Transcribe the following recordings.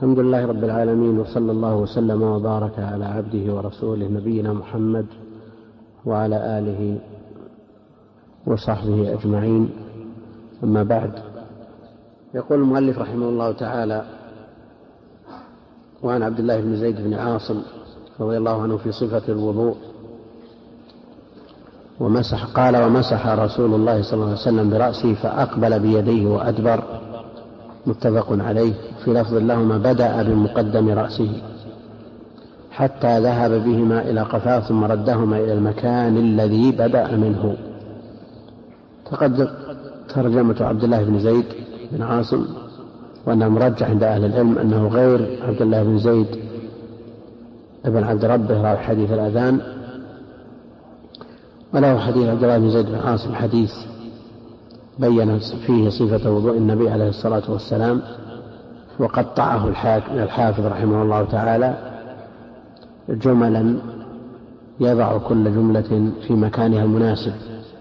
الحمد لله رب العالمين، وصلى الله وسلم وبارك على عبده ورسوله نبينا محمد وعلى آله وصحبه أجمعين. أما بعد، يقول المؤلف رحمه الله تعالى: وعن عبد الله بن زيد بن عاصم رضي الله عنه في صفة الوضوء قال: ومسح رسول الله صلى الله عليه وسلم برأسه فأقبل بيديه وأدبر، متفق عليه. في لفظ لهما: بدأ بمقدم رأسه حتى ذهب بهما إلى قفاه ثم ردهما إلى المكان الذي بدأ منه. تقدم ترجمة عبد الله بن زيد بن عاصم، وأنه مرجح عند أهل العلم أنه غير عبد الله بن زيد ابن عبد ربه راوي حديث الأذان، وله حديث عبد الله بن زيد بن عاصم حديث بين فيه صفة وضوء النبي عليه الصلاة والسلام، وقطعه الحافظ رحمه الله تعالى جملا يضع كل جملة في مكانها المناسب.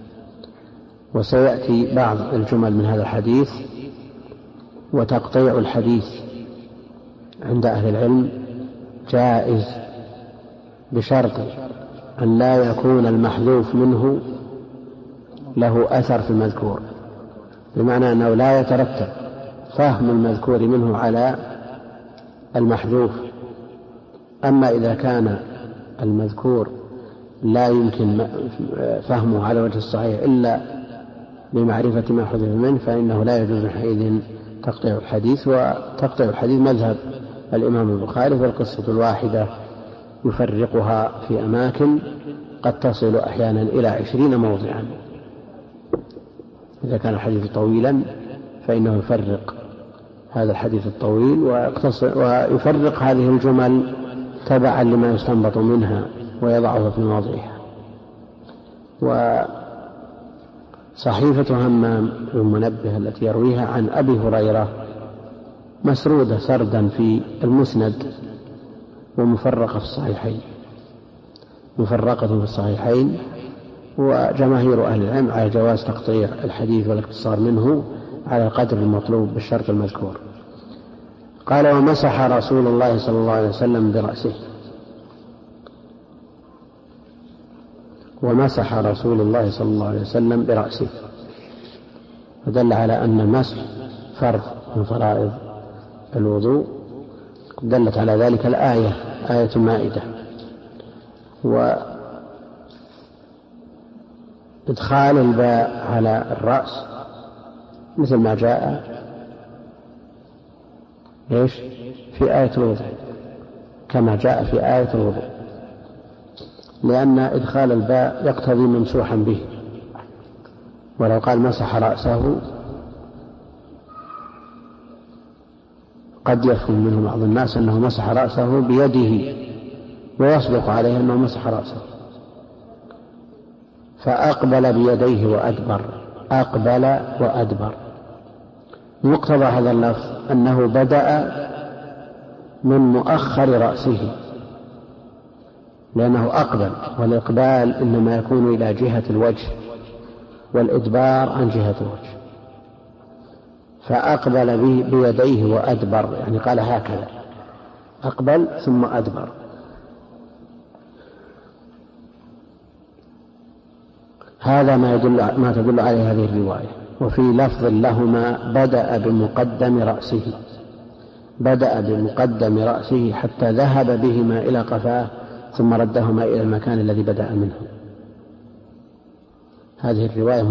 وسيأتي بعض الجمل من هذا الحديث. وتقطيع الحديث عند أهل العلم جائز بشرط أن لا يكون المحذوف منه له أثر في المذكور، بمعنى أنه لا يترتب فهم المذكور منه على المحذوف. أما إذا كان المذكور لا يمكن فهمه على وجه الصحيح إلا بمعرفة ما حذف منه، فإنه لا يجوز حينئذ تقطيع الحديث. وتقطيع الحديث مذهب الإمام البخاري، والقصة الواحدة يفرقها في أماكن قد تصل أحيانا إلى 20 موضعا. إذا كان الحديث طويلا فإنه يفرق هذا الحديث الطويل ويفرق هذه الجمل تبعا لما يستنبط منها ويضعها في مواضعها. وصحيفة همام بن منبه التي يرويها عن أبي هريرة مسرودة سردا في المسند، ومفرقة في الصحيحين، وجماهير أهل العلم على جواز تقطيع الحديث والاقتصار منه على القدر المطلوب بالشرط المذكور. قال: ومسح رسول الله صلى الله عليه وسلم برأسه. ومسح رسول الله صلى الله عليه وسلم برأسه، ودل على أن المسح فرض من فرائض الوضوء، دلت على ذلك الآية، آية المائدة. وإدخال الباء على الرأس مثل ما جاء في آية الوضوء، كما جاء في آية الوضوء، لأن إدخال الباء يقتضي ممسوحا به. ولو قال مسح رأسه قد يفهم منه بعض الناس أنه مسح رأسه بيده، ويصدق عليه أنه مسح رأسه. فأقبل بيديه وأدبر، أقبل وأدبر. مقتضى هذا اللفظ أنه بدأ من مؤخر رأسه، لأنه أقبل، والإقبال إنما يكون إلى جهة الوجه، والإدبار عن جهة الوجه. فأقبل بيديه وأدبر، يعني قال هكذا: أقبل ثم أدبر. هذا ما تدل عليه هذه الرواية. وفي لفظ لهما: بدأ بمقدم رأسه حتى ذهب بهما إلى قفاه ثم ردهما إلى المكان الذي بدأ منه. هذه الرواية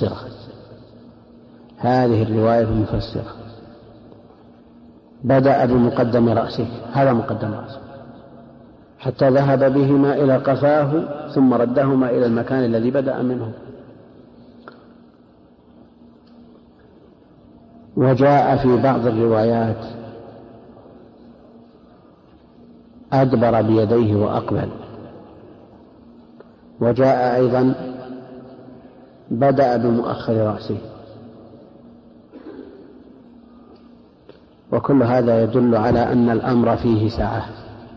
مفسرة. بدأ بمقدم رأسه، هذا مقدم رأسه، حتى ذهب بهما إلى قفاه ثم ردهما إلى المكان الذي بدأ منه. وجاء في بعض الروايات: أدبر بيديه وأقبل. وجاء أيضا: بدأ بمؤخر رأسه. وكل هذا يدل على أن الأمر فيه سعة.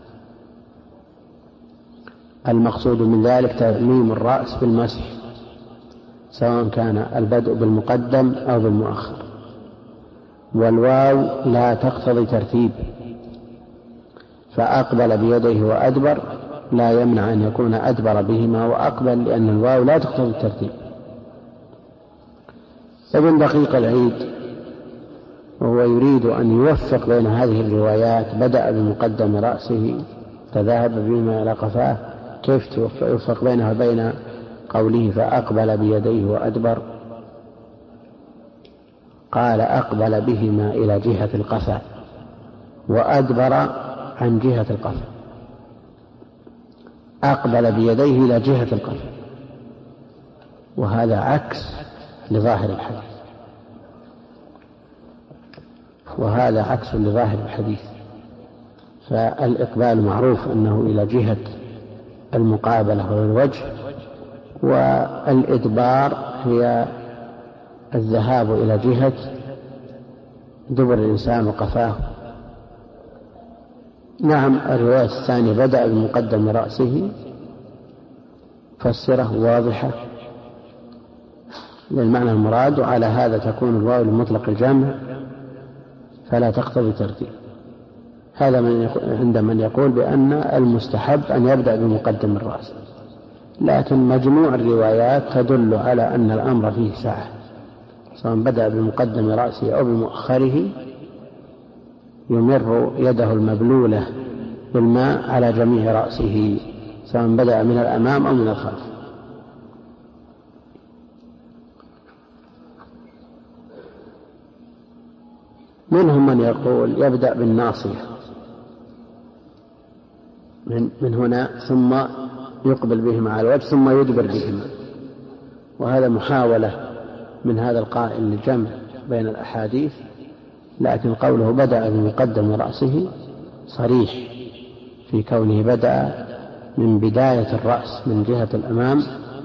المقصود من ذلك تعميم الرأس بالمسح، سواء كان البدء بالمقدم أو بالمؤخر. والواو لا تقتضي ترتيب، فأقبل بيديه وأدبر لا يمنع أن يكون أدبر بهما وأقبل، لأن الواو لا تقتضي الترتيب. ابن دقيق العيد وهو يريد أن يوفق بين هذه الروايات بدأ بمقدم رأسه فذهب بهما إلى قفاه، كيف يوفق بينها وبين قوله فأقبل بيديه وأدبر؟ قال أقبل بهما إلى جهة القفا وأدبر عن جهة القفا، أقبل بيديه إلى جهة القفا، وهذا عكس لظاهر الحديث، وهذا عكس لظاهر الحديث. فالإقبال معروف أنه إلى جهة المقابلة والوجه، والإدبار هي الذهاب إلى جهة دبر الإنسان وقفاه. نعم، الرواية الثانية بدأ بمقدم رأسه فسره واضحة للمعنى المراد، وعلى هذا تكون الواو لمطلق الجمع فلا تقتضي ترتيب. هذا عند من يقول بأن المستحب أن يبدأ بمقدم الرأس، لكن مجموع الروايات تدل على أن الأمر فيه سعة، سواء بدأ بمقدم رأسه أو بمؤخره يمر يده المبلولة بالماء على جميع رأسه، سواء بدأ من الأمام أو من الخلف. منهم من يقول يبدأ بالناصية من هنا ثم يقبل بهما على الوجه ثم يدبر بهما، وهذا محاولة من هذا القائل للجمع بين الأحاديث، لكن قوله بدأ بمقدم رأسه صريح في كونه بدأ من بداية الرأس من جهة الأمام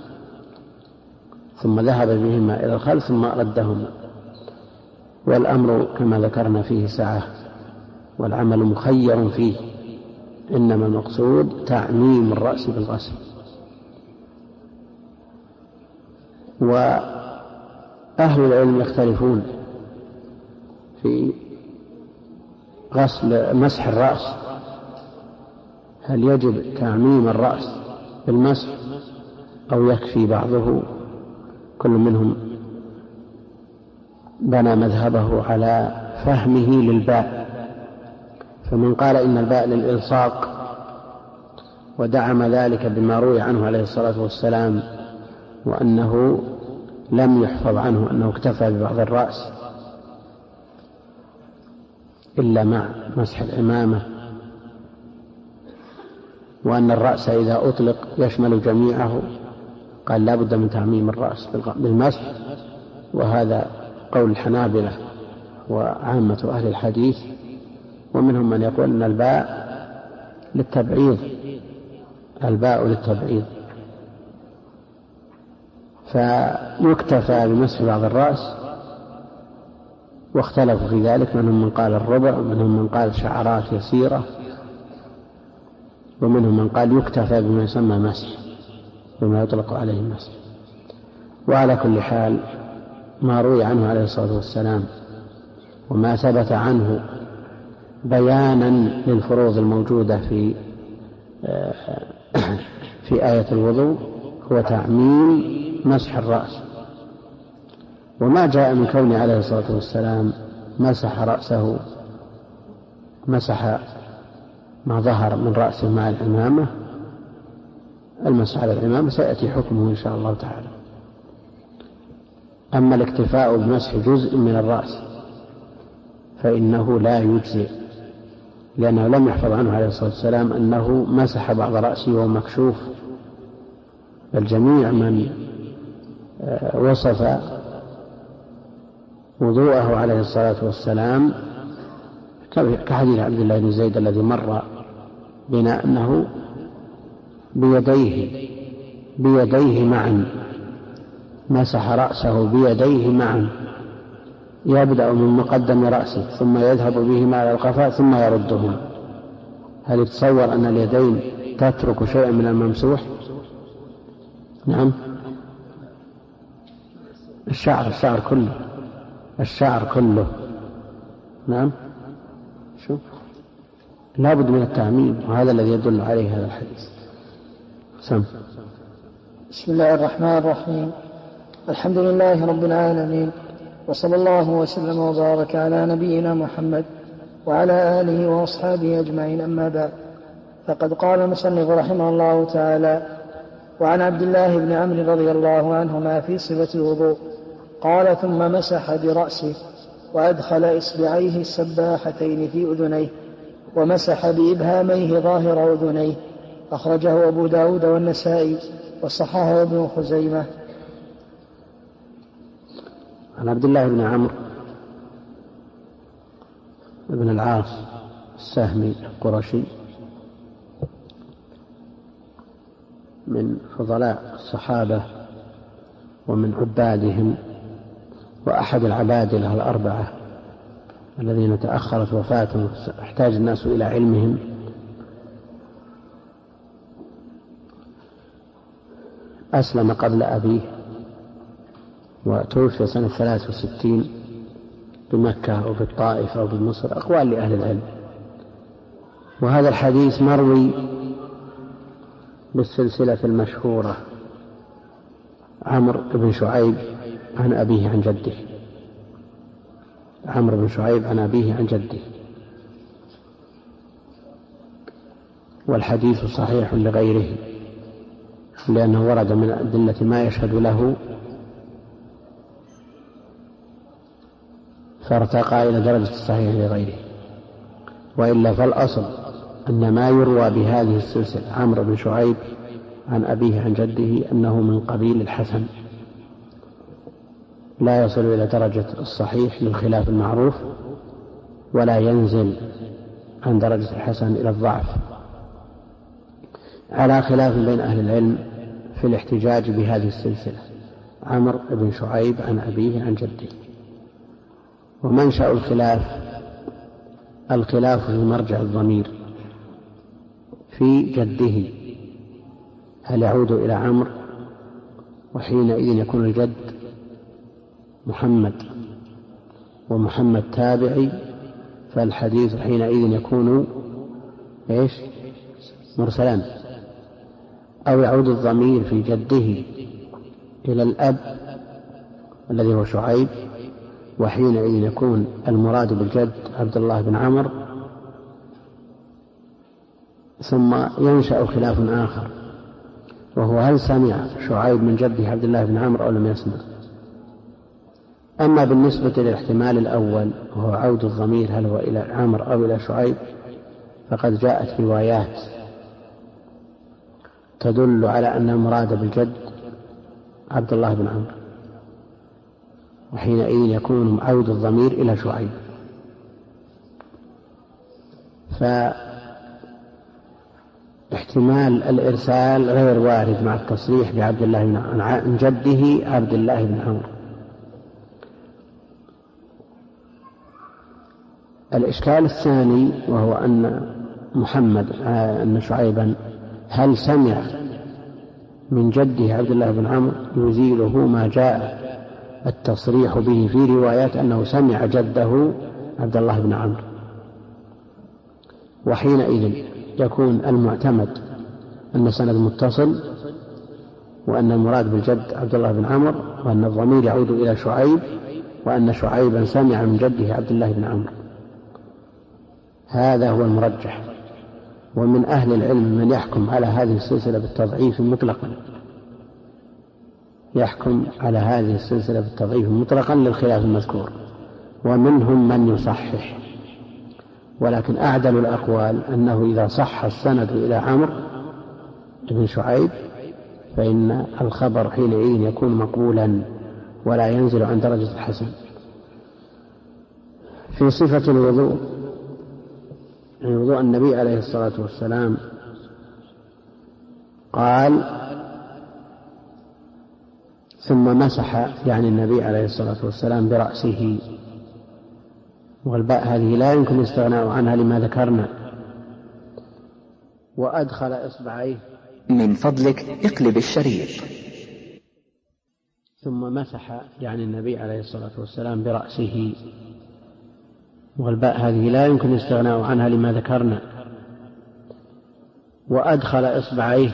ثم ذهب بهما إلى الخلف ثم ردهما، والأمر كما ذكرنا فيه سعة والعمل مخير فيه، إنما المقصود تعميم الرأس بالغسل. وأهل العلم يختلفون في غسل مسح الرأس، هل يجب تعميم الرأس بالمسح أو يكفي بعضه؟ كل منهم بنى مذهبه على فهمه للباء، فمن قال إن الباء للإلصاق ودعم ذلك بما روي عنه عليه الصلاة والسلام، وأنه لم يحفظ عنه أنه اكتفى ببعض الرأس إلا مع مسح العمامة، وأن الرأس إذا أطلق يشمل جميعه، قال لا بد من تعميم الرأس بالمسح، وهذا قول الحنابلة وعامة أهل الحديث. ومنهم من يقول أن الباء للتبعيض، الباء للتبعيض، فيكتفى بمسح بعض الرأس، واختلفوا في ذلك، منهم من قال الربع ومنهم من قال شعرات يسيرة، ومنهم من قال يكتفى بما يسمى مسح، بما يطلق عليه المسح. وعلى كل حال ما روي عنه عليه الصلاة والسلام وما ثبت عنه بيانا للفروض الموجودة في آية الوضوء هو تعميم مسح الرأس، وما جاء من كونه عليه الصلاة والسلام مسح رأسه، مسح ما ظهر من رأسه مع العمامة، المسح على العمامة سيأتي حكمه إن شاء الله تعالى. أما الاكتفاء بمسح جزء من الرأس فإنه لا يجزئ، لأنه لم يحفظ عنه عليه الصلاة والسلام أنه مسح بعض رأسه وهو مكشوف، بل جميع من وصف وضوءه عليه الصلاة والسلام كحديث عبد الله بن زيد الذي مر بنا أنه بيديه معا، مسح رأسه بيديه معا، يبدأ من مقدم رأسه ثم يذهب بهما على القفاء ثم يردهما. هل يتصور أن اليدين تترك شيئا من الممسوح؟ نعم، الشعر كله. نعم، شوف لا بد من التعميم، وهذا الذي يدل عليه هذا الحديث. سم. بسم الله الرحمن الرحيم. الحمد لله رب العالمين، وصلى الله وسلم وبارك على نبينا محمد وعلى آله وأصحابه أجمعين، أما بعد. فقد قال المصنف رحمه الله تعالى: وعن عبد الله بن عمرو رضي الله عنهما في صفة الوضوء قال: ثم مسح برأسه وأدخل إصبعيه السباحتين في أذنيه ومسح بإبهاميه ظاهر أذنيه. أخرجه أبو داود والنسائي وصححه ابن خزيمة. عن عبد الله بن عمرو بن العاص السهمي القرشي من فضلاء الصحابة ومن عبادهم، وأحد العبادلة الأربعة الذين تأخرت وفاتهم احتاج الناس إلى علمهم. أسلم قبل أبيه وتوفي سنة 63 بمكة أو بالطائف أو بمصر، أقوال لأهل العلم. وهذا الحديث مروي بالسلسلة المشهورة: عمرو بن شعيب عن أبيه عن جده، عمرو بن شعيب عن أبيه عن جده. والحديث صحيح لغيره، لأنه ورد من أدلة ما يشهد له فارتقى إلى درجة الصحيح لغيره. وإلا فالأصل أن ما يروى بهذه السلسلة عمرو بن شعيب عن أبيه عن جده أنه من قبيل الحسن، لا يصل إلى درجة الصحيح للخلاف المعروف، ولا ينزل عن درجة الحسن إلى الضعف، على خلاف بين أهل العلم في الاحتجاج بهذه السلسلة: عمرو بن شعيب عن أبيه عن جده. ومنشأ الخلاف في مرجع الضمير في جده، هل يعود إلى عمرو وحينئذ يكون الجد محمد ومحمد تابعي، فالحديث حينئذ يكون مرسلا، أو يعود الضمير في جده إلى الأب الذي هو شعيب، وحينئذ يكون المراد بالجد عبد الله بن عمرو. ثم ينشأ خلاف آخر، وهو هل سمع شعيب من جده عبد الله بن عمرو أو لم يسمع. أما بالنسبة للاحتمال الأول وهو عود الضمير هل هو إلى عمرو أو إلى شعيب، فقد جاءت روايات تدل على أن المراد بالجد عبد الله بن عمرو، وحينئذ يكون عود الضمير إلى شعيب. فاحتمال الإرسال غير وارد مع التصريح بعبد الله بن عمرو عن جده عبد الله بن عمرو. الإشكال الثاني وهو أن شعيبا هل سمع من جده عبد الله بن عمرو، يزيله ما جاء التصريح به في روايات أنه سمع جده عبد الله بن عمرو، وحينئذ يكون المعتمد أن السند متصل، وأن المراد بالجد عبد الله بن عمرو، وأن الضمير يعود إلى شعيب، وأن شعيبا سمع من جده عبد الله بن عمرو. هذا هو المرجح. ومن أهل العلم من يحكم على هذه السلسلة بالتضعيف مطلقا، يحكم على هذه السلسلة بالتضعيف مطلقا للخلاف المذكور، ومنهم من يصحح. ولكن أعدل الأقوال أنه إذا صح السند إلى عمرو بن شعيب فإن الخبر حينئذ يكون مقبولا ولا ينزل عن درجة الحسن. في صفة الوضوء، يعني وضوء النبي عليه الصلاة والسلام، قال: ثم مسح، يعني النبي عليه الصلاة والسلام، برأسه. والباء هذه لا يمكن الاستغناء عنها لما ذكرنا. وأدخل إصبعيه. من فضلك اقلب الشريط. ثم مسح، يعني النبي عليه الصلاة والسلام، برأسه. والباء هذه لا يمكن الاستغناء عنها لما ذكرنا. وأدخل إصبعيه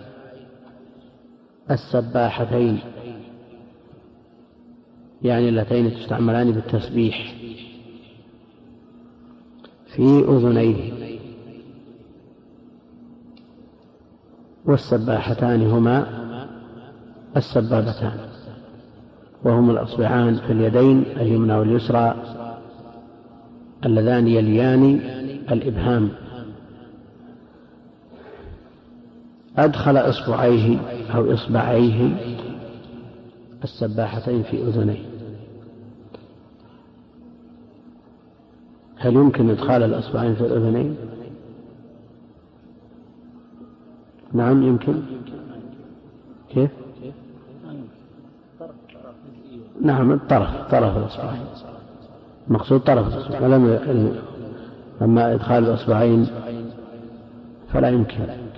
السباحتين، يعني اللتين تستعملان بالتسبيح، في أذنيه. والسباحتان هما السبابتان، وهما الأصبعان في اليدين اليمنى واليسرى اللذان يليان الإبهام. أدخل إصبعيه أو إصبعيه السباحتين في أذنيه. هل يمكن إدخال الإصبعين في الأذنين؟ نعم يمكن. كيف؟ نعم طرف الإصبعين، مقصود طرف الإصبعين، أما إدخال الإصبعين فلا يمكن.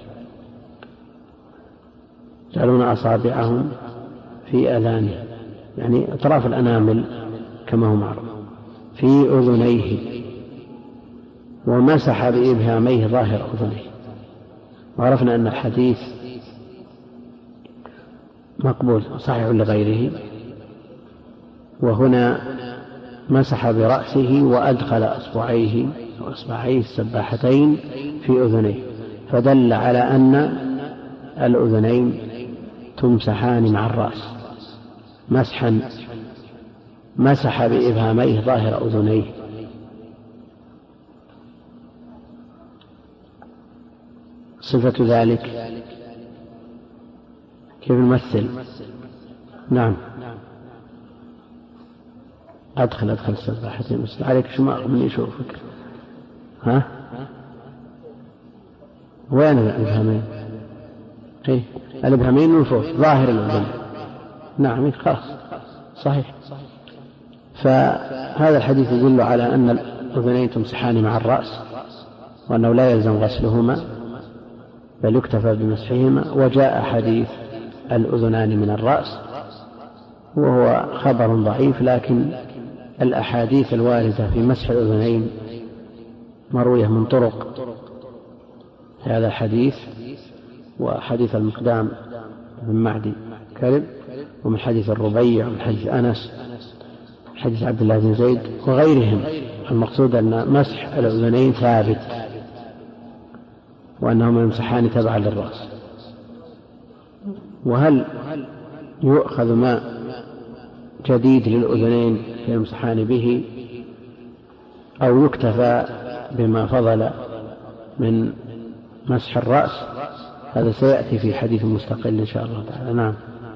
يجعلون أصابعهم في آذانه، يعني أطراف الأنامل كما هو معروف، في أذنيه، ومسح بإبهاميه ظاهر أذنيه. وعرفنا أن الحديث مقبول صحيح لغيره، وهنا مسح برأسه وأدخل أصبعيه السباحتين في أذنيه، فدل على أن الأذنين تمسحان مع الرأس مسح بإبهاميه ظاهر أذنيه. صفة ذلك كيف نمثل؟ نعم أدخل السباحتين عليك شماغ من يشوفك. ها وين الإبهامين؟ إيه الإبهامين من فوق ظاهر الأذن. نعم خلاص صحيح. فهذا الحديث يدل على أن الأذنين تمسحان مع الرأس، وأنه لا يلزم غسلهما بل يكتفى بمسحهما. وجاء حديث الأذنان من الرأس وهو خبر ضعيف، لكن الأحاديث الواردة في مسح الأذنين مروية من طرق هذا الحديث، وحديث المقدام بن معدي كذب، ومن حديث الربيع، ومن حديث أنس، حديث عبد الله بن زيد وغيرهم. المقصود أن مسح الأذنين ثابت، وأنهما يمسحان تبعا للرأس. وهل يؤخذ ماء جديد للأذنين فيمسحان به، أو يكتفى بما فضل من مسح الرأس؟ هذا سيأتي في حديث مستقل إن شاء الله تعالى. نعم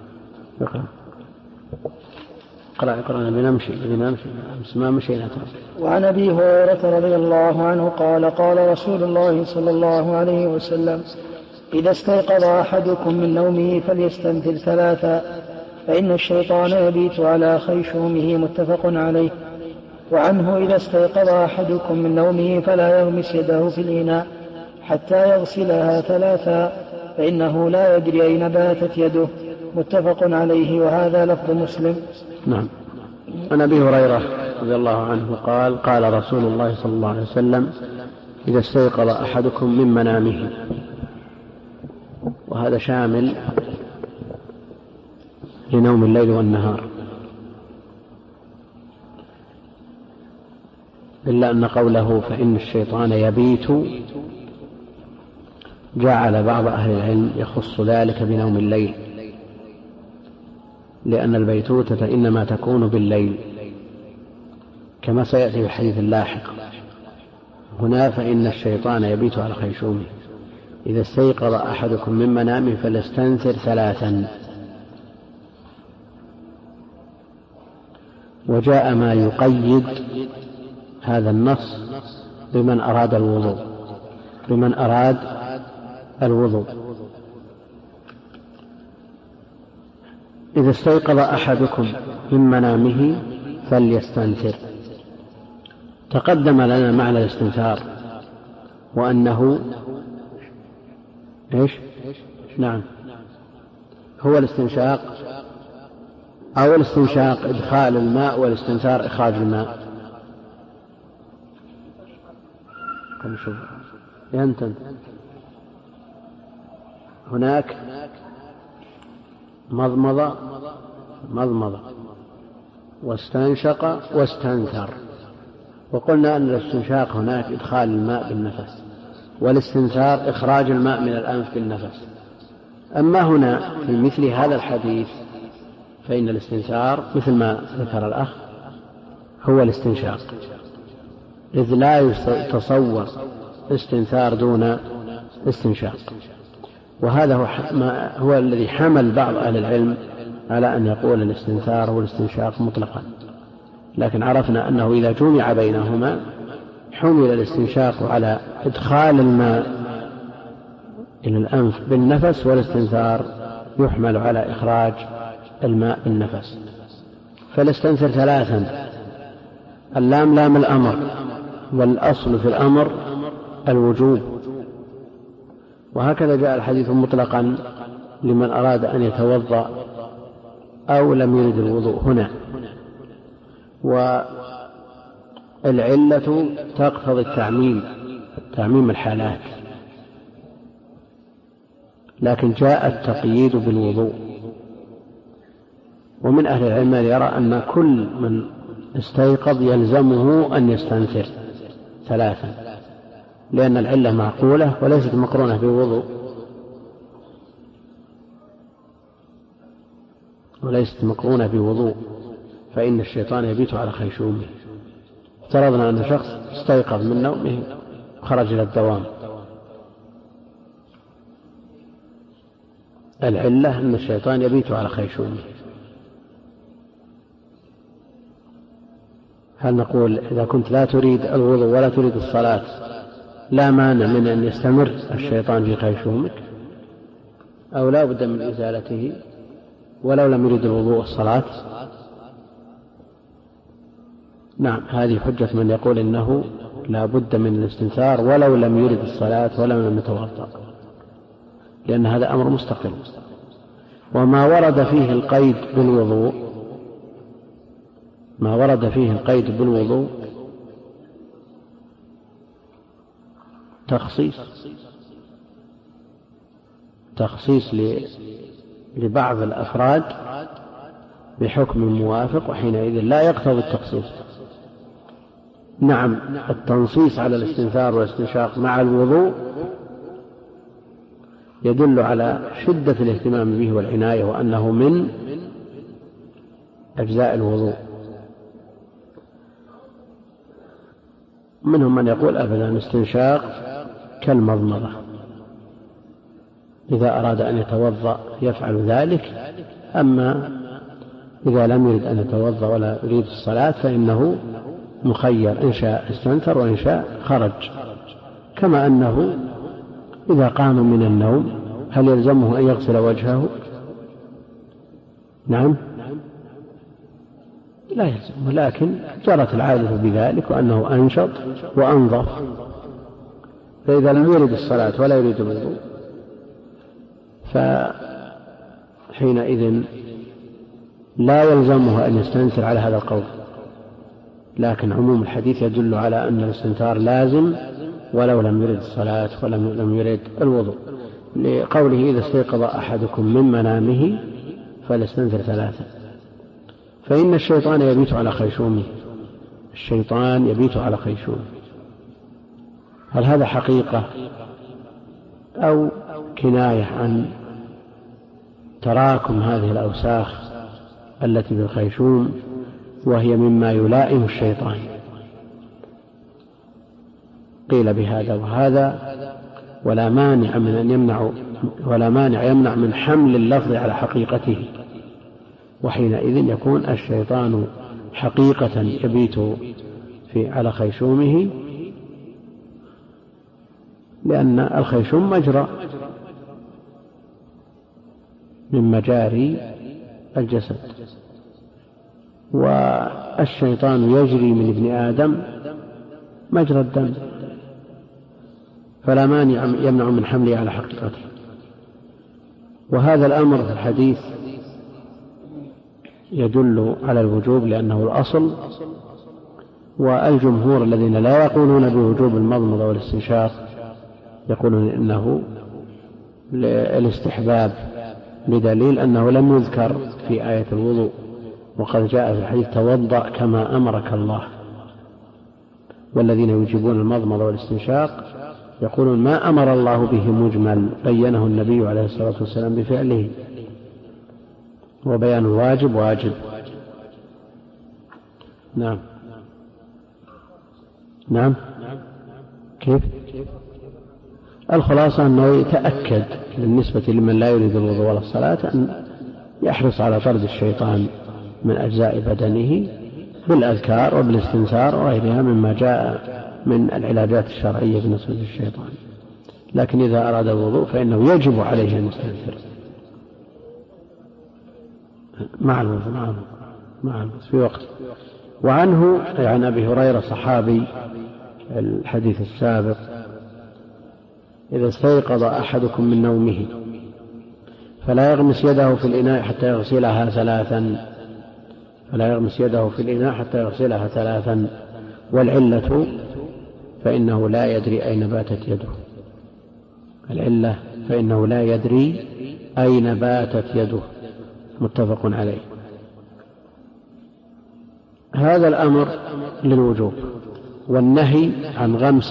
اقرأ بنمشي ما مشينا. وعن أبي هريرة رضي الله عنه قال قال رسول الله صلى الله عليه وسلم: إذا استيقظ أحدكم من نومه فليستنفر ثلاثا، فإن الشيطان يبيت على خيشومه. متفق عليه. وعنه: إذا استيقظ أحدكم من نومه فلا يغمس يده في الإناء حتى يغسلها ثلاثا، فإنه لا يدري أين باتت يده. متفق عليه. وهذا لفظ مسلم. نعم. عن أبي هريرة رضي الله عنه قال قال رسول الله صلى الله عليه وسلم: إذا استيقظ أحدكم من منامه. وهذا شامل لنوم الليل والنهار، إلا أن قوله فإن الشيطان يبيت جعل بعض أهل العلم يخص ذلك بنوم الليل، لأن البيتوتة إنما تكون بالليل كما سيأتي في الحديث اللاحق. هنا فإن الشيطان يبيت على خيشومه. إذا استيقظ أحدكم من منامه فليستنثر ثلاثا. وجاء ما يقيد هذا النص بمن أراد الوضوء. إذا استيقظ أحدكم من منامه فليستنثر. تقدم لنا معنى الاستنثار، وأنه نعم هو الاستنشاق، أو الاستنشاق إدخال الماء، والاستنثار إخراج الماء. نشوف هناك مضمضة واستنشق واستنثر، وقلنا أن الاستنشاق هناك إدخال الماء بالنفس، والاستنثار إخراج الماء من الأنف بالنفس. أما هنا في مثل هذا الحديث فإن الاستنثار مثل ما ذكر الأخ هو الاستنشاق، إذ لا يتصور استنثار دون استنشاق. وهذا هو الذي حمل بعض أهل العلم على أن يقول الاستنثار والاستنشاق مطلقا، لكن عرفنا أنه إذا جمع بينهما حمل الاستنشاق على إدخال الماء إلى الأنف بالنفس، والاستنثار يحمل على إخراج الماء بالنفس. فالاستنثر ثلاثا، اللام لام الأمر، والأصل في الأمر الوجوب، وهكذا جاء الحديث مطلقا لمن أراد أن يتوضأ أو لم يرد الوضوء هنا. والعلة تقتضي تعميم الحالات، لكن جاء التقييد بالوضوء. ومن أهل العلم من يرى أن كل من استيقظ يلزمه أن يستنثر ثلاثا، لأن العلة معقولة وليست مقرونة بوضوء، فإن الشيطان يبيت على خيشومه. افترضنا أن شخص استيقظ من نومه وخرج إلى الدوام، العلة أن الشيطان يبيت على خيشومه. هل نقول إذا كنت لا تريد الوضوء ولا تريد الصلاة لا مانع من أن يستمر الشيطان في خيشومك، أو لا بد من إزالته ولو لم يريد الوضوء والصلاة؟ نعم، هذه حجة من يقول إنه لا بد من الاستنثار ولو لم يرد الصلاة ولو لم يتوضأ، لأن هذا أمر مستقل. وما ورد فيه القيد بالوضوء تخصيص لبعض الأفراد بحكم موافق، وحينئذ لا يقتضي التخصيص. نعم، التنصيص على الاستنثار والاستنشاق مع الوضوء يدل على شدة الاهتمام به والعناية، وأنه من أجزاء الوضوء. منهم من يقول أبدا الاستنشاق كالمضمضة، إذا أراد أن يتوضأ يفعل ذلك، أما إذا لم يرد أن يتوضأ ولا يريد الصلاة فإنه مخير، إن شاء استنثر وإن شاء خرج. كما أنه إذا قام من النوم هل يلزمه أن يغسل وجهه؟ نعم، لا يلزمه، لكن جرت العادة بذلك وأنه أنشط وأنظف. فإذا لم يرد الصلاة ولا يريد الوضوء فحينئذ لا يلزمه أن يستنثر على هذا القول، لكن عموم الحديث يدل على أن الاستنثار لازم ولو لم يرد الصلاة ولم يرد الوضوء، لقوله إذا استيقظ أحدكم من منامه فليستنثر ثلاثا. فإن الشيطان يبيت على خيشومه. هل هذا حقيقة أو كناية عن تراكم هذه الأوساخ التي بالخيشوم وهي مما يلائم الشيطان؟ قيل بهذا وهذا، ولا مانع يمنع من حمل اللفظ على حقيقته، وحينئذ يكون الشيطان حقيقة يبيت على خيشومه، لأن الخيشوم مجرى من مجاري الجسد، والشيطان يجري من ابن آدم مجرى الدم، فلا مانع يمنع من حمله على حقيقته. وهذا الأمر في الحديث يدل على الوجوب لأنه الأصل، والجمهور الذين لا يقولون بوجوب المضمضة والاستنشاق يقولون إنه الاستحباب بدليل أنه لم يذكر في آية الوضوء، وقد جاء في الحديث توضأ كما أمرك الله. والذين يجيبون المضمض والاستنشاق يقولون ما أمر الله به مجمل، بينه النبي عليه الصلاة والسلام بفعله، وبيان الواجب واجب. نعم نعم. كيف؟ الخلاصة أنه يتأكد بالنسبة لمن لا يريد الوضوء ولا الصلاة أن يحرص على طرد الشيطان من أجزاء بدنه بالأذكار وبالاستنثار وغيرها مما جاء من العلاجات الشرعية بالنسبة للشيطان. لكن إذا أراد الوضوء فإنه يجب عليه أن يستنثر مع الوضوء في وقت. وعنه عن أبي هريرة صحابي الحديث السابق: إذا استيقظ أحدكم من نومه فلا يغمس يده في الإناء حتى يغسلها ثلاثا، والعلة فإنه لا يدري أين باتت يده. متفق عليه. هذا الأمر للوجوب، والنهي عن غمس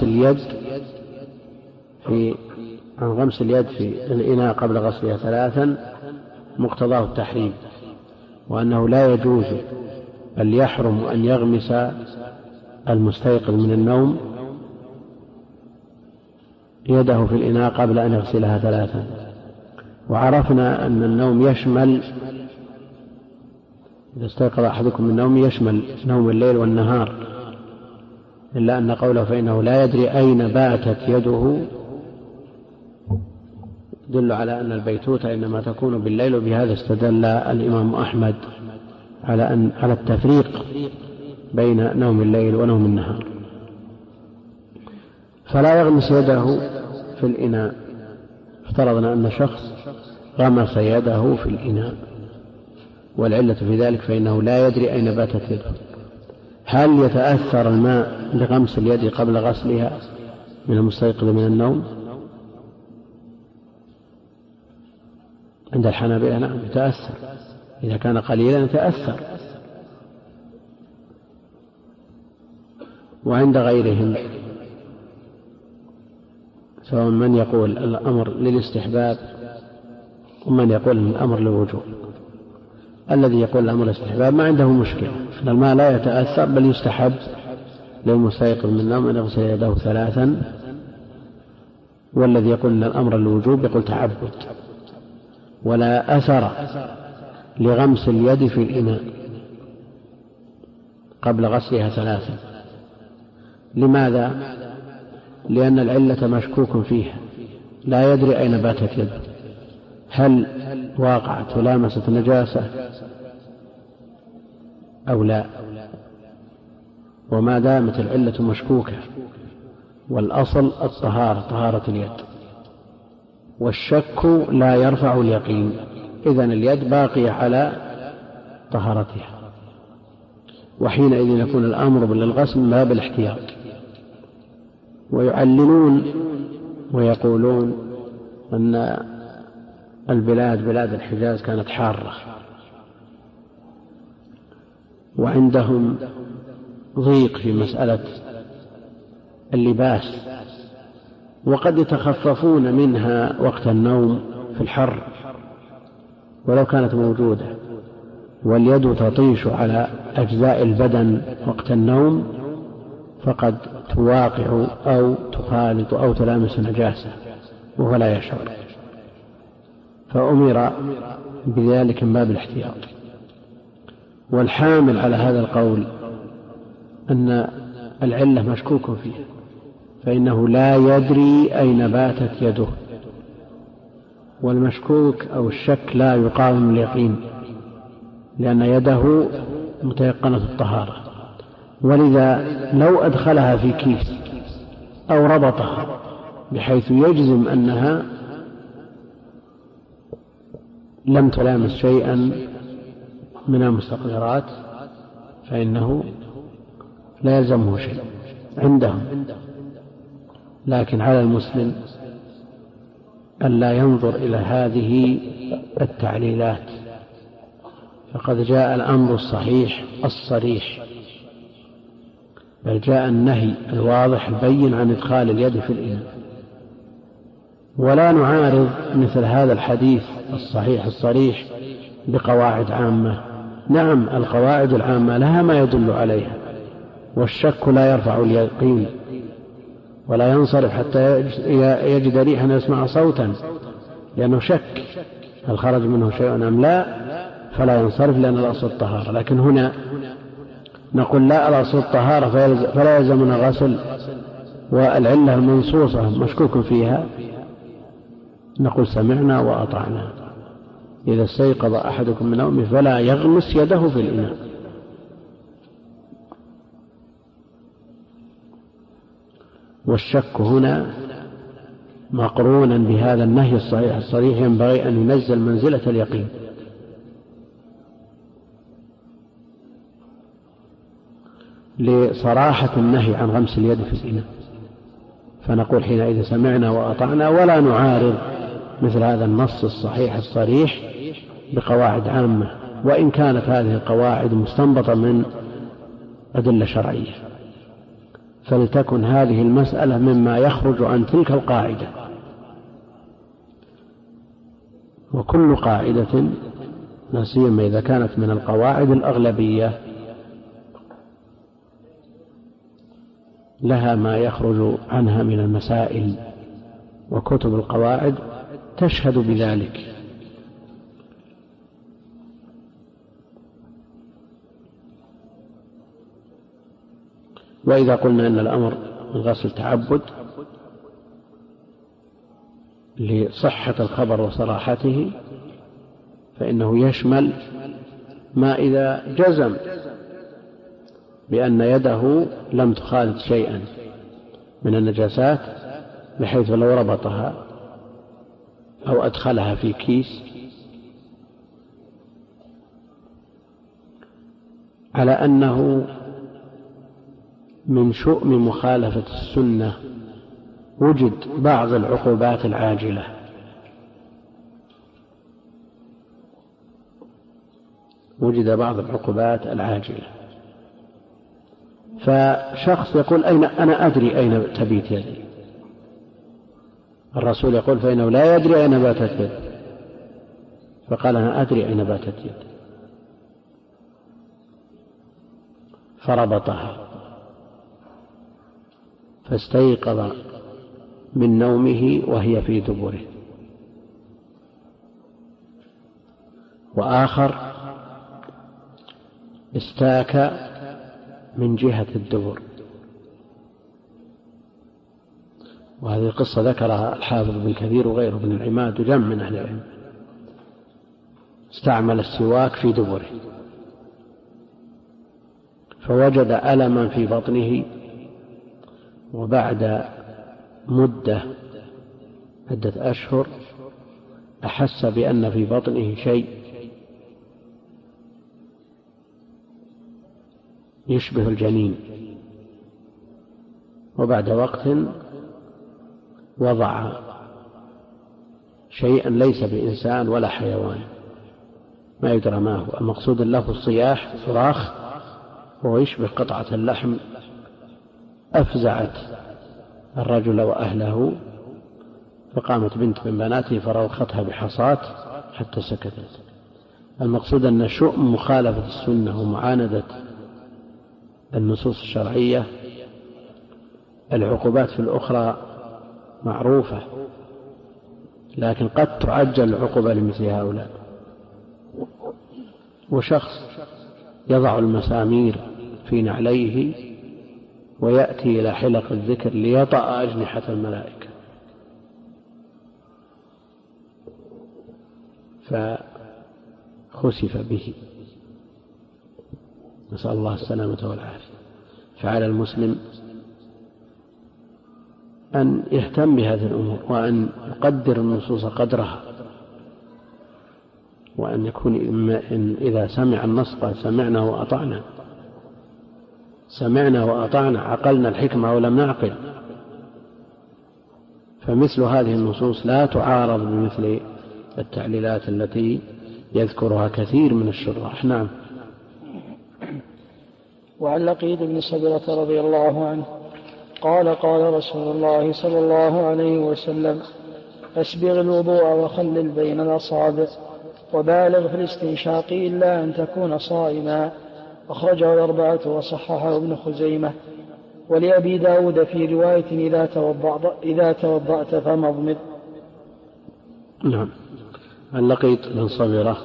اليد في الإناء قبل غسلها ثلاثا مقتضاه التحريم، وأنه لا يجوز بل يحرم أن يغمس المستيقظ من النوم يده في الإناء قبل أن يغسلها ثلاثا. وعرفنا أن النوم يشمل، إذا استيقظ أحدكم من نوم يشمل نوم الليل والنهار، إلا أن قوله فإنه لا يدري أين باتت يده يدل على أن البيتوتة إنما تكون بالليل، وبهذا استدل الإمام أحمد على التفريق بين نوم الليل ونوم النهار. فلا يغمس يده في الإناء. افترضنا أن شخص غمس يده في الإناء، والعلة في ذلك فإنه لا يدري أين باتت يده. هل يتأثر الماء لغمس اليد قبل غسلها من المستيقظ من النوم؟ عند الحنابلة نعم يتأثر، إذا كان قليلا يتأثر. وعند غيرهم سواء من يقول الأمر للاستحباب ومن يقول الأمر للوجوب. الذي يقول الأمر للاستحباب ما عنده مشكلة، أن الماء لا يتأثر، بل يستحب للمستيقظ من النوم أن يغسل يده ثلاثا. والذي يقول أن الأمر للوجوب يقول تعبد، ولا أثر لغمس اليد في الإناء قبل غسلها ثلاثا. لماذا؟ لأن العلة مشكوك فيها، لا يدري أين باتت يده، هل واقعت ولامست نجاسة أو لا. وما دامت العلة مشكوكة، والأصل الطهارة، طهارة اليد، والشك لا يرفع اليقين، إذن اليد باقية على طهارتها، وحينئذ يكون الأمر للغسل من باب الاحتياط. ويعللون ويقولون أن بلاد الحجاز كانت حارة، وعندهم ضيق في مسألة اللباس، وقد يتخففون منها وقت النوم في الحر ولو كانت موجودة، واليد تطيش على أجزاء البدن وقت النوم فقد تواقع أو تخالط أو تلامس نجاسة وهو لا يشعر، فأمر بذلك من باب الاحتياط. والحامل على هذا القول أن العلة مشكوك فيه، فإنه لا يدري أين باتت يده، والمشكوك أو الشك لا يقاوم اليقين، لأن يده متيقنة الطهارة. ولذا لو أدخلها في كيس أو ربطها بحيث يجزم أنها لم تلامس شيئا من المستقذرات فإنه لا يلزمه شيء عندهم. لكن على المسلم ألا ينظر إلى هذه التعليلات، فقد جاء الأمر الصحيح الصريح، بل جاء النهي الواضح البين عن إدخال اليد في الإناء. ولا نعارض مثل هذا الحديث الصحيح الصريح بقواعد عامة. نعم، القواعد العامة لها ما يدل عليها، والشك لا يرفع اليقين، ولا ينصرف حتى يجد ريحا يسمع صوتا، لأنه شك هل خرج منه شيء أم لا، فلا ينصرف لأن الأصل الطهارة. لكن هنا نقول لا، الأصل الطهارة فلا يلزمنا غسل، والعلة المنصوصة مشكوك فيها، نقول سمعنا وأطعنا. إذا استيقظ أحدكم من نومه فلا يغمس يده في الإناء. والشك هنا مقرونا بهذا النهي الصحيح الصريح، ينبغي أن ينزل منزلة اليقين. لصراحة النهي عن غمس اليد في الإناء، فنقول حينئذ سمعنا وأطعنا، ولا نعارض مثل هذا النص الصحيح الصريح بقواعد عامة، وإن كانت هذه القواعد مستنبطة من أدلة شرعية، فلتكن هذه المسألة مما يخرج عن تلك القاعدة. وكل قاعدة لا سيما إذا كانت من القواعد الأغلبية لها ما يخرج عنها من المسائل، وكتب القواعد تشهد بذلك. وإذا قلنا أن الأمر الغسل تعبد لصحة الخبر وصراحته، فإنه يشمل ما إذا جزم بأن يده لم تخالط شيئا من النجاسات، بحيث لو ربطها أو أدخلها في كيس على أنه من شؤم مخالفة السنة وجد بعض العقوبات العاجلة، فشخص يقول أنا أدري أين تبيت يدي، الرسول يقول فإنه لا يدري أين باتت يدي، فقال أنا أدري أين باتت يدي، فربطها، فاستيقظ من نومه وهي في دبره. وآخر استاك من جهة الدبر، وهذه القصة ذكرها الحافظ بن كثير وغيره من العماد وجمع من أهل العلم. استعمل السواك في دبره فوجد ألما في بطنه، وبعد عدة أشهر أحس بأن في بطنه شيء يشبه الجنين، وبعد وقت وضع شيئا ليس بإنسان ولا حيوان، ما يدرى ما هو، المقصود له الصياح صراخ وهو يشبه قطعة اللحم، أفزعت الرجل وأهله، فقامت بنت من بناته فروختها بحصاة حتى سكتت. المقصود أن شؤم مخالفة السنة ومعاندة النصوص الشرعية العقوبات في الأخرى معروفة، لكن قد تعجل العقوبة لمثل هؤلاء. وشخص يضع المسامير في نعليه ويأتي إلى حلق الذكر ليطأ أجنحة الملائكة، فخسف به، نسأل الله السلامة والعافية. فعلى المسلم أن يهتم بهذه الأمور، وأن يقدر النصوص قدرها، وأن يكون إذا سمع النص قال سمعنا وأطعنا، سمعنا وأطعنا، عقلنا الحكمة ولم نعقل، فمثل هذه النصوص لا تعارض بمثل التعليلات التي يذكرها كثير من الشراح. نعم. وعن لقيط بن صبرة رضي الله عنه قال قال رسول الله صلى الله عليه وسلم: أسبغ الوضوء وخلل بين الأصابع وبالغ في الاستنشاق إلا أن تكون صائما. أخرجه الأربعة وصححه ابن خزيمة. ولأبي داود في رواية: إذا توضأت فمضمض. نعم. عن لقيط بن صبرة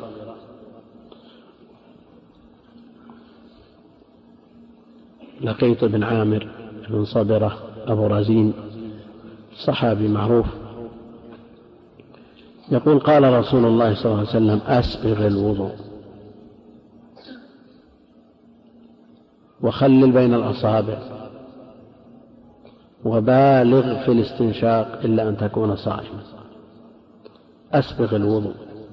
لقيط بن عامر بن صبرة أبو رزين صحابي معروف، يقول: قال رسول الله صلى الله عليه وسلم: أسبغ الوضوء وخلل بين الأصابع وبالغ في الاستنشاق إلا أن تكون صائما. أسبغ الوضوء،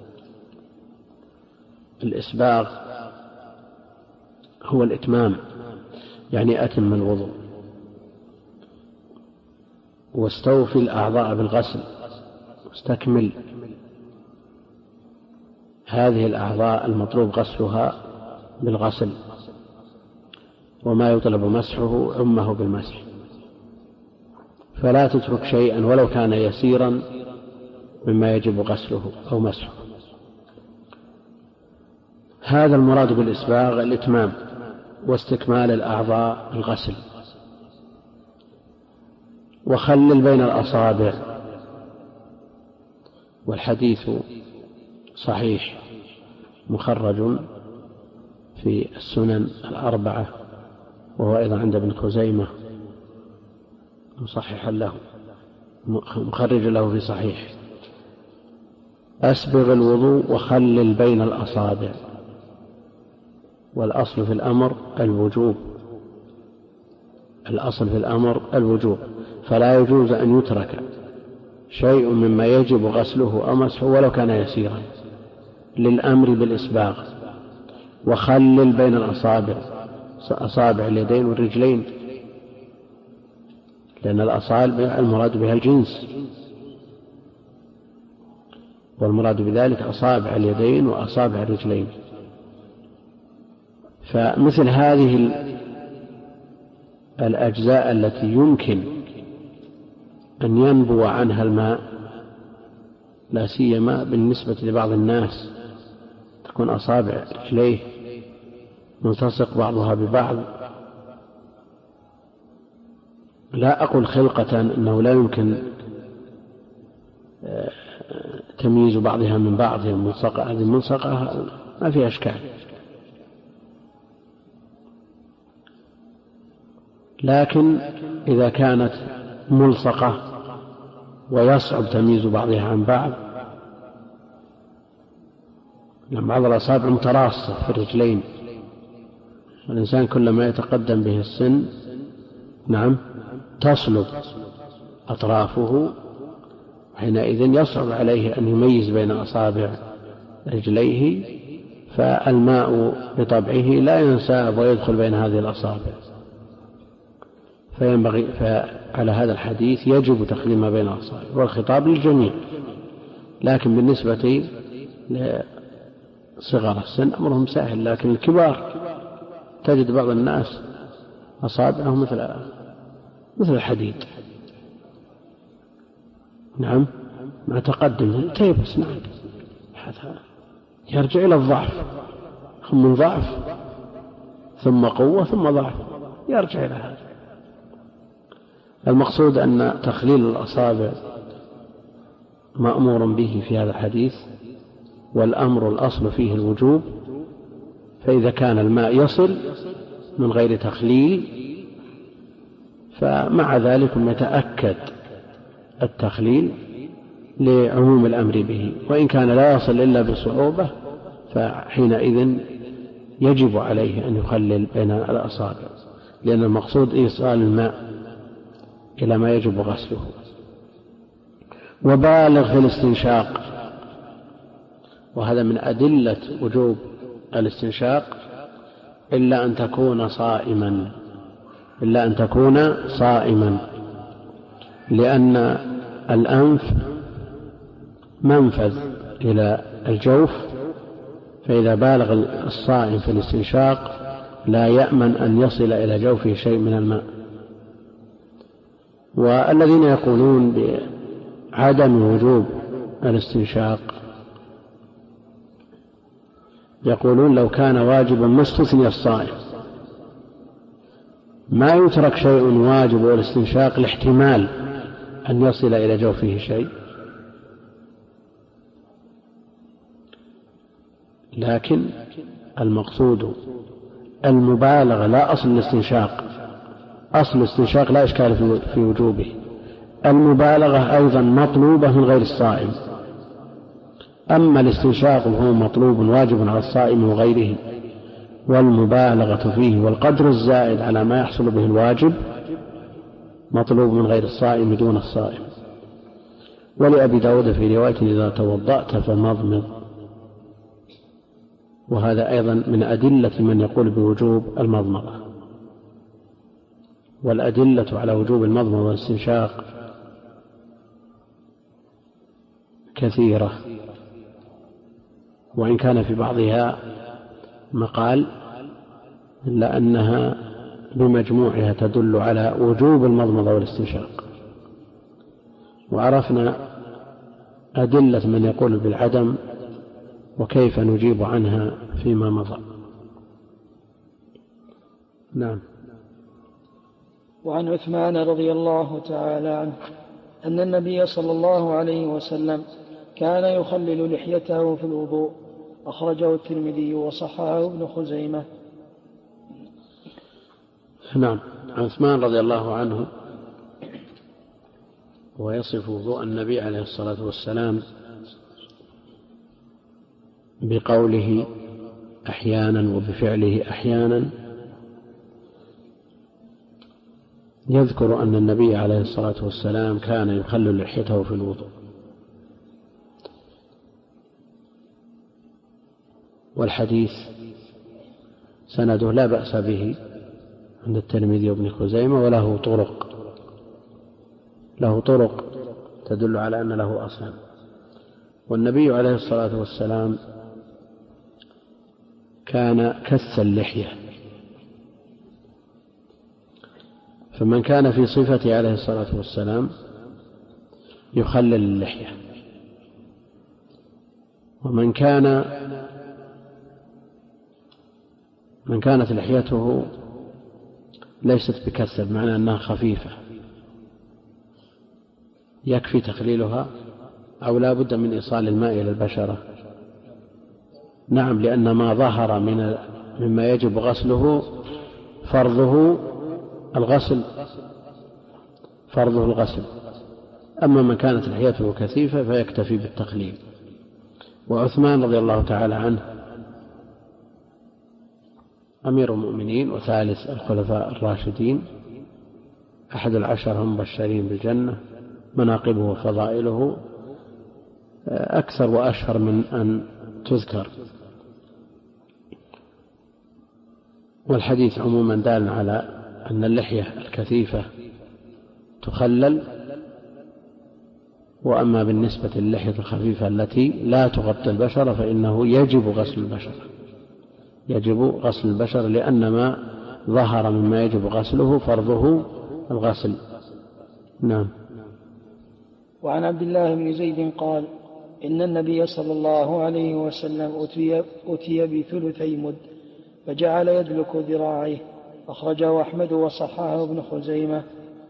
الإسباغ هو الإتمام، يعني أتم الوضوء، واستوفي الأعضاء بالغسل، واستكمل هذه الأعضاء المطلوب غسلها بالغسل، وما يطلب مسحه عمه بالمسح، فلا تترك شيئا ولو كان يسيرا مما يجب غسله أو مسحه. هذا المراد بالإسباغ الإتمام واستكمال الأعضاء الغسل. وخلل بين الأصابع، والحديث صحيح مخرج في السنن الأربعة، وهو أيضا عند ابن خزيمة مصححا له مخرج له في صحيح. أسبغ الوضوء وخلل بين الأصابع، والأصل في الأمر الوجوب، الأصل في الأمر الوجوب، فلا يجوز أن يترك شيء مما يجب غسله أو مسحه ولو كان يسيرا للأمر بالإسباغ. وخلل بين الأصابع، أصابع اليدين والرجلين، لأن الأصابع المراد بها الجنس، والمراد بذلك أصابع اليدين وأصابع الرجلين. فمثل هذه الأجزاء التي يمكن أن ينبو عنها الماء، لا سيما بالنسبة لبعض الناس تكون أصابع رجليه ملتصق بعضها ببعض، لا أقول خلقة أنه لا يمكن تمييز بعضها من بعض، هذه ملصقة ما فيها أشكال، لكن إذا كانت ملصقة ويصعب تمييز بعضها عن بعض، لأن بعض الأصابع متراصة في الرجلين، والإنسان كلما يتقدم به السن تصلب أطرافه، حينئذ يصعب عليه أن يميز بين أصابع رجليه، فالماء بطبعه لا ينساب ويدخل بين هذه الأصابع، فينبغي على هذا الحديث يجب تخليل ما بين الأصابع، والخطاب للجميع. لكن بالنسبة لصغار السن أمرهم سهل، لكن الكبار تجد بعض الناس أصابعه مثل الحديد، مع تقدم تيبس، يرجع إلى الضعف، من ضعف ثم قوة ثم ضعف، يرجع إلى هذا. المقصود أن تخليل الأصابع مأمور به في هذا الحديث، والأمر الأصل فيه الوجوب، فإذا كان الماء يصل من غير تخليل فمع ذلك يتأكد التخليل لعموم الأمر به، وإن كان لا يصل إلا بصعوبة فحينئذ يجب عليه أن يخلل بين الأصابع، لأن المقصود إيصال الماء إلى ما يجب غسله. وبالغ في الاستنشاق، وهذا من أدلة وجوب الاستنشاق، إلا أن تكون صائما، لأن الأنف منفذ إلى الجوف، فإذا بالغ الصائم في الاستنشاق لا يأمن أن يصل إلى جوفه شيء من الماء. والذين يقولون بعدم وجوب الاستنشاق يقولون لو كان واجبا ما استثني الصائم، ما يترك شيء واجب الاستنشاق لاحتمال أن يصل إلى جوفه شيء، لكن المقصود المبالغة لا أصل الاستنشاق. أصل الاستنشاق لا إشكال في وجوبه، المبالغة أيضا مطلوبة من غير الصائم. أما الاستنشاق هو مطلوب واجب على الصائم وغيره، والمبالغة فيه والقدر الزائد على ما يحصل به الواجب مطلوب من غير الصائم دون الصائم. ولأبي داود في رواية إذا توضأت فمضمض، وهذا أيضا من أدلة من يقول بوجوب المضمضة. والأدلة على وجوب المضمضة والاستنشاق كثيرة، وإن كان في بعضها مقال إلا أنها بمجموعها تدل على وجوب المضمضة والاستنشاق. وعرفنا أدلة من يقول بالعدم وكيف نجيب عنها فيما مضى. نعم. وعن عثمان رضي الله تعالى عنه أن النبي صلى الله عليه وسلم كان يخلل لحيته في الوضوء، أخرجه الترمذي وصححه ابن خزيمة. نعم. عثمان رضي الله عنه ويصف وضوء النبي عليه الصلاة والسلام بقوله أحيانا وبفعله أحيانا، يذكر أن النبي عليه الصلاة والسلام كان يخلل لحيته في الوضوء. والحديث سنده لا بأس به عند الترمذي وابن خزيمة، وله طرق تدل على أن له أصلا. والنبي عليه الصلاة والسلام كان كث اللحية، فمن كان في صفته عليه الصلاة والسلام يخلل اللحية، ومن كانت لحيته ليست بكث، بمعنى أنها خفيفة يكفي تخليلها، أو لا بد من إيصال الماء إلى البشرة. نعم، لأن ما ظهر مما يجب غسله فرضه الغسل. أما من كانت لحيته كثيفة فيكتفي بالتخليل. وعثمان رضي الله تعالى عنه أمير المؤمنين وثالث الخلفاء الراشدين، أحد العشر المبشرين بالجنة، مناقبه وفضائله أكثر وأشهر من أن تذكر. والحديث عموما دال على أن اللحية الكثيفة تخلل. وأما بالنسبة للحية الخفيفة التي لا تغطي البشرة فإنه يجب غسل البشرة، لأن ما ظهر مما يجب غسله فرضه الغسل. نعم. وعن عبد الله بن زيد قال إن النبي صلى الله عليه وسلم أتي بثلثي مد فجعل يدلك ذراعيه، أخرجه أحمد وصححه ابن خزيمة.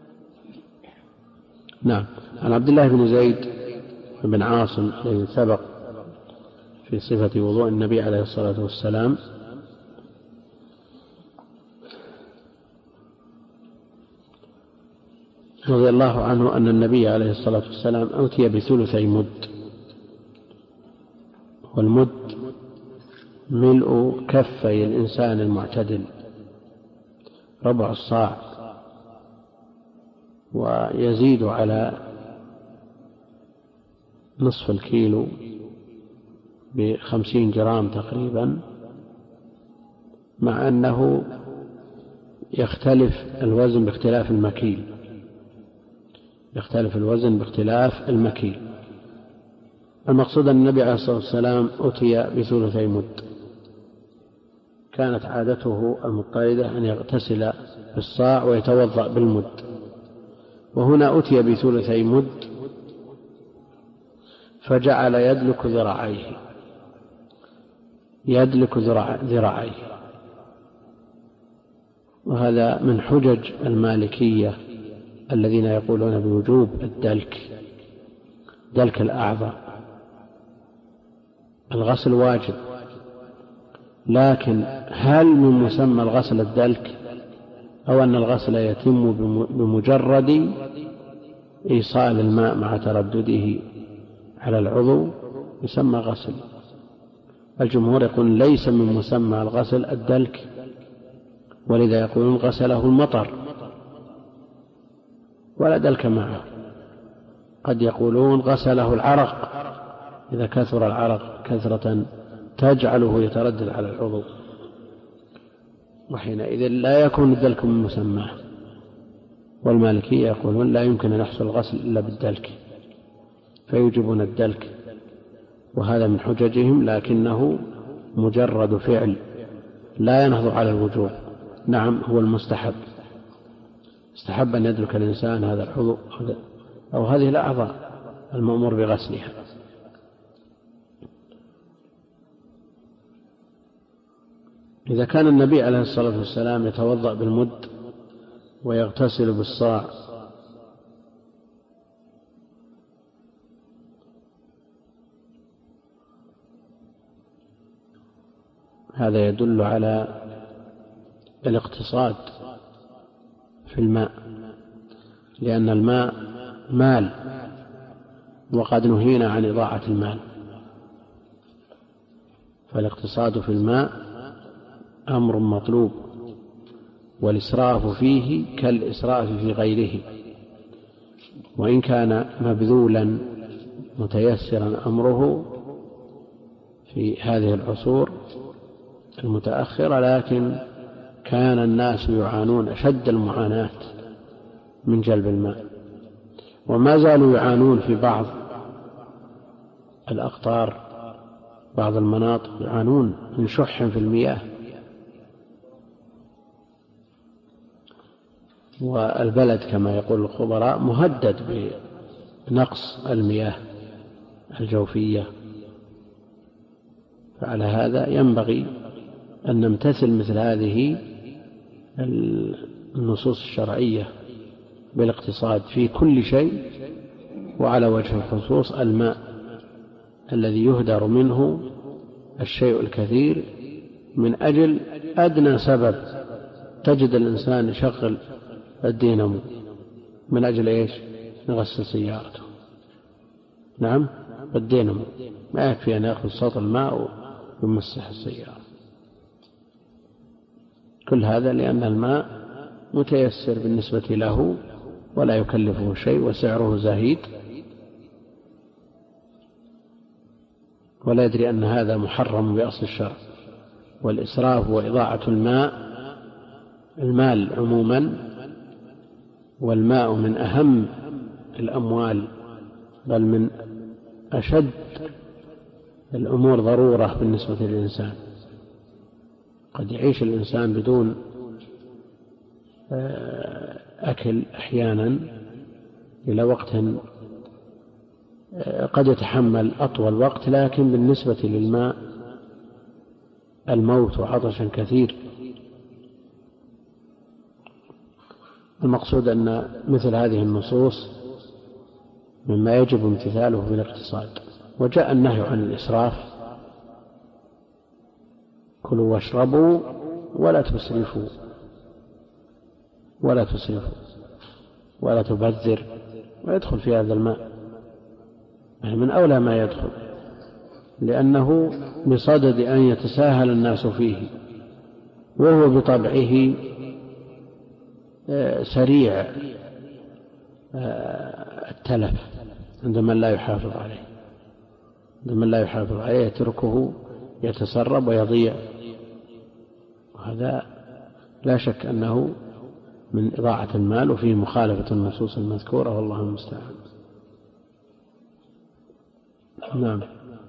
نعم. عن عبد الله بن زيد بن عاصم الذي سبق في صفة وضوء النبي عليه الصلاة والسلام رضي الله عنه أن النبي عليه الصلاة والسلام أوتي بثلثي مد، والمد ملء كفي الإنسان المعتدل، ربع الصاع، ويزيد على نصف الكيلو ب50 جرام تقريبا، مع أنه يختلف الوزن باختلاف المكيل، يختلف الوزن باختلاف المكيل. المقصود أن النبي عليه الصلاة والسلام أتي بثلثي مد، كانت عادته المضطردة أن يغتسل بالصاع ويتوضأ بالمد، وهنا أتي بثلثي مد فجعل يدلك ذراعيه، وهذا من حجج المالكية الذين يقولون بوجوب دلك الأعضاء. الغسل واجب، لكن هل من مسمى الغسل الدلك، أو أن الغسل يتم بمجرد إيصال الماء مع تردده على العضو يسمى غسل؟ الجمهور يقول ليس من مسمى الغسل الدلك، ولذا يقولون غسله المطر ولا دلك معه. قد يقولون غسله العرق، إذا كثر العرق كثرة تجعله يتردد على العضو، وحينئذ لا يكون الدلك من مسماه. والمالكية يقولون لا يمكن أن يحصل الغسل إلا بالدلك، فيوجبون الدلك، وهذا من حججهم، لكنه مجرد فعل لا ينهض على الوجوب. نعم، هو المستحب، استحب أن يدلك الإنسان هذا العضو أو هذه الأعضاء المأمور بغسلها. إذا كان النبي عليه الصلاة والسلام يتوضأ بالمد ويغتسل بالصاع، هذا يدل على الاقتصاد في الماء، لأن الماء مال، وقد نهينا عن إضاعة المال، فالاقتصاد في الماء أمر مطلوب، والإسراف فيه كالإسراف في غيره، وإن كان مبذولا متيسرا أمره في هذه العصور المتأخرة، لكن كان الناس يعانون أشد المعاناة من جلب الماء، وما زالوا يعانون في بعض الأقطار، بعض المناطق يعانون من شح في المياه، والبلد كما يقول الخبراء مهدد بنقص المياه الجوفية. فعلى هذا ينبغي أن نمتثل مثل هذه النصوص الشرعية بالاقتصاد في كل شيء، وعلى وجه الخصوص الماء الذي يهدر منه الشيء الكثير من أجل أدنى سبب. تجد الإنسان يشغل الدينامو من أجل إيش؟ يغسل سيارته. نعم، الدينامو ما يكفي أن يأخذ سطل الماء ويمسح السيارة. كل هذا لأن الماء متيسر بالنسبة له ولا يكلفه شيء، وسعره زهيد، ولا يدري أن هذا محرم بأصل الشرع. والإسراف وإضاعة المال عموما، والماء من أهم الأموال، بل من أشد الأمور ضرورة بالنسبة للإنسان. قد يعيش الإنسان بدون أكل أحيانا إلى وقت قد يتحمل أطول وقت، لكن بالنسبة للماء الموت وعطشا كثير. المقصود أن مثل هذه النصوص مما يجب امتثاله بالاقتصاد. وجاء النهي عن الإسراف: كلوا واشربوا ولا تسرفوا ولا تبذر، ويدخل في هذا الماء، يعني من أولى ما يدخل، لأنه بصدد أن يتساهل الناس فيه، وهو بطبعه سريع التلف عندما لا يحافظ عليه، يتركه يتسرب ويضيع، وهذا لا شك أنه من إضاعة المال وفيه مخالفة النصوص المذكورة، والله المستعان. نعم.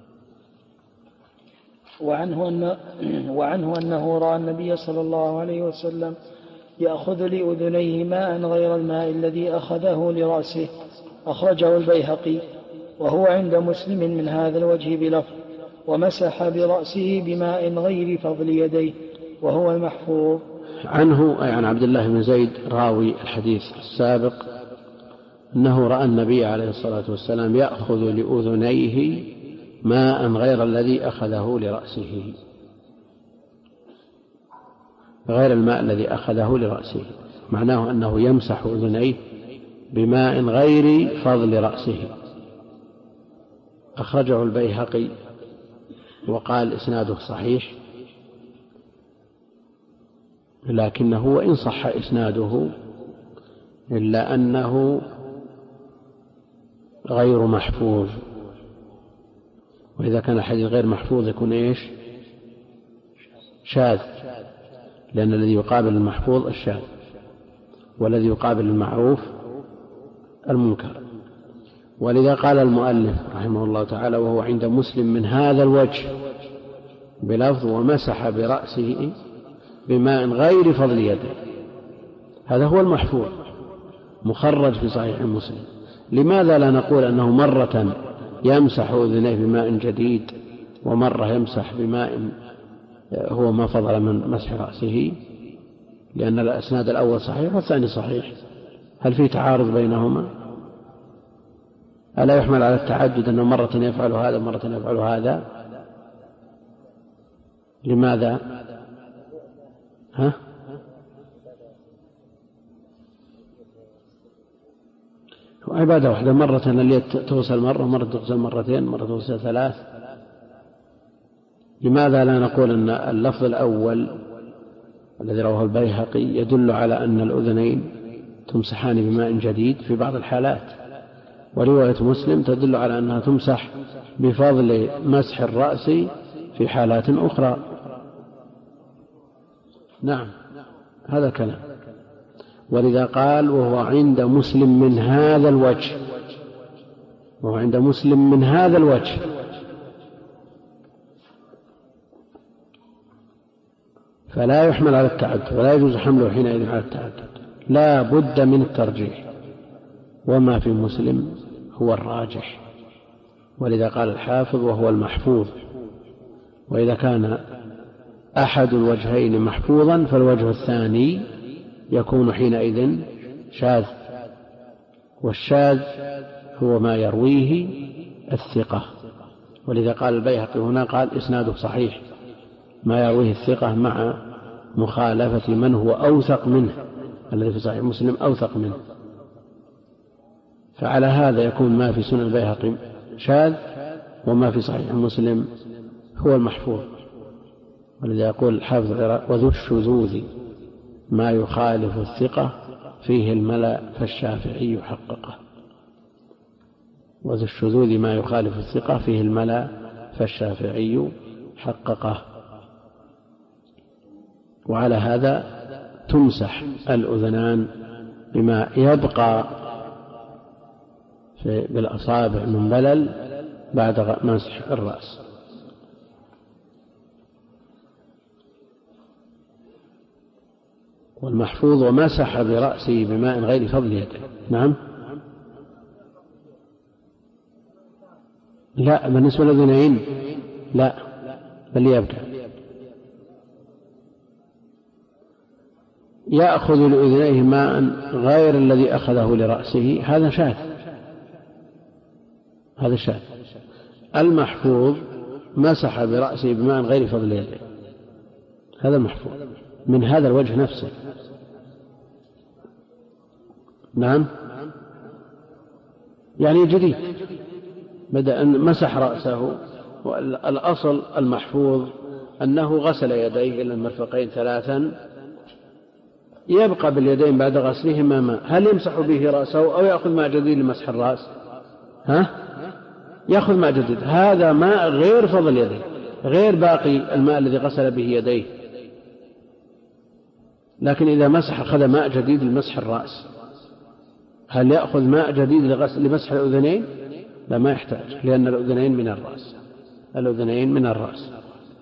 وعنه أنه رأى النبي صلى الله عليه وسلم يأخذ لأذنيه ماء غير الماء الذي أخذه لرأسه، أخرجه البيهقي، وهو عند مسلم من هذا الوجه بلفظ ومسح برأسه بماء غير فضل يديه، وهو المحفوظ. عنه أي عن عبد الله بن زيد راوي الحديث السابق أنه رأى النبي عليه الصلاة والسلام يأخذ لأذنيه ماء غير الذي أخذه لرأسه، غير الماء الذي أخذه لرأسه، معناه أنه يمسح أذنيه بماء غير فضل رأسه. أخرجه البيهقي وقال إسناده صحيح، لكنه وإن صح إسناده إلا أنه غير محفوظ، وإذا كان الحديث غير محفوظ يكون إيش؟ شاذ، لأن الذي يقابل المحفوظ الشاذ، والذي يقابل المعروف المنكر. ولذا قال المؤلف رحمه الله تعالى وهو عند مسلم من هذا الوجه بلفظ ومسح برأسه بماء غير فضل يده، هذا هو المحفوظ مخرج في صحيح مسلم. لماذا لا نقول أنه مرة يمسح أذنيه بماء جديد ومرة يمسح بماء هو ما فضل من مسح رأسه؟ لأن الأسناد الأول صحيح والثاني صحيح، هل في تعارض بينهما؟ ألا يحمل على التعدد أنه مرة يفعل هذا ومرة يفعل هذا؟ لماذا؟ عبادة واحدة، مرة اللي تغسل مرة، مرة تغسل مرتين، مرة تغسل ثلاث. لماذا لا نقول أن اللفظ الأول الذي رواه البيهقي يدل على أن الأذنين تمسحان بماء جديد في بعض الحالات، ورواية مسلم تدل على أنها تمسح بفضل مسح الرأس في حالات أخرى؟ نعم، هذا كلام. ولذا قال وهو عند مسلم من هذا الوجه، وهو عند مسلم من هذا الوجه، فلا يحمل على التعدد ولا يجوز حمله حينئذ على التعدد، لا بد من الترجيح، وما في مسلم هو الراجح. ولذا قال الحافظ وهو المحفوظ. وإذا كان أحد الوجهين محفوظا فالوجه الثاني يكون حينئذ شاذ، والشاذ هو ما يرويه الثقة. ولذا قال البيهقي هنا قال إسناده صحيح، ما يرويه الثقة مع مخالفة من هو أوثق منه، الذي في صحيح مسلم أوثق منه. فعلى هذا يكون ما في سنن البيهقي شاذ، وما في صحيح مسلم هو المحفوظ. ولذا يقول الحافظ وذو الشذوذ ما يخالف الثقة فيه الملأ فالشافعي حققه. وذو الشذوذ ما يخالف الثقة فيه الملأ فالشافعي حققه. وعلى هذا تمسح الأذنان بما يبقى بالأصابع من بلل بعد مسح الرأس. والمحفوظ ومسح برأسه بماء غير فضل يده. نعم، لا، بالنسبة للأذنين لا، بل يبدأ يأخذ لأذنيه ماء غير الذي أخذه لرأسه، هذا شاذ، هذا شاذ. المحفوظ مسح برأسه بماء غير فضل يده، هذا المحفوظ من هذا الوجه نفسه. نعم، يعني جديد، بدأ أن مسح رأسه. والأصل المحفوظ أنه غسل يديه إلى المرفقين ثلاثا، يبقى باليدين بعد غسلهما ماء، هل يمسح به رأسه أو يأخذ ماء جديد لمسح الرأس؟ يأخذ ماء جديد، هذا ماء غير فضل يديه، غير باقي الماء الذي غسل به يديه. لكن إذا مسح أخذ ماء جديد لمسح الرأس، هل يأخذ ماء جديد لمسح الأذنين؟ لا، ما يحتاج، لأن الأذنين من الرأس.